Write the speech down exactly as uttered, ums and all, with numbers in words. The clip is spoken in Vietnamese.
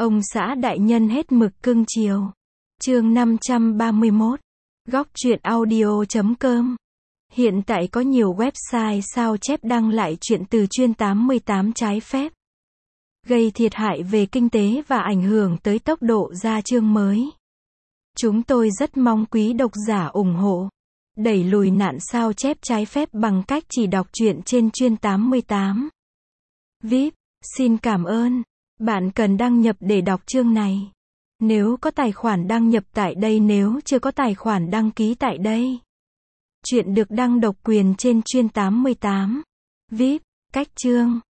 Ông xã đại nhân hết mực cưng chiều. Chương năm trăm ba mươi mốt. Góc truyện audio chấm com. Hiện tại có nhiều website sao chép đăng lại truyện từ chuyên tám mươi tám trái phép, gây thiệt hại về kinh tế và ảnh hưởng tới tốc độ ra chương mới. Chúng tôi rất mong quý độc giả ủng hộ, đẩy lùi nạn sao chép trái phép bằng cách chỉ đọc truyện trên chuyên tám mươi tám. vê i pê, xin cảm ơn. Bạn cần đăng nhập để đọc chương này. Nếu có tài khoản đăng nhập tại đây, nếu chưa có tài khoản đăng ký tại đây. Truyện được đăng độc quyền trên chuyên tám mươi tám. vê i pê, cách chương.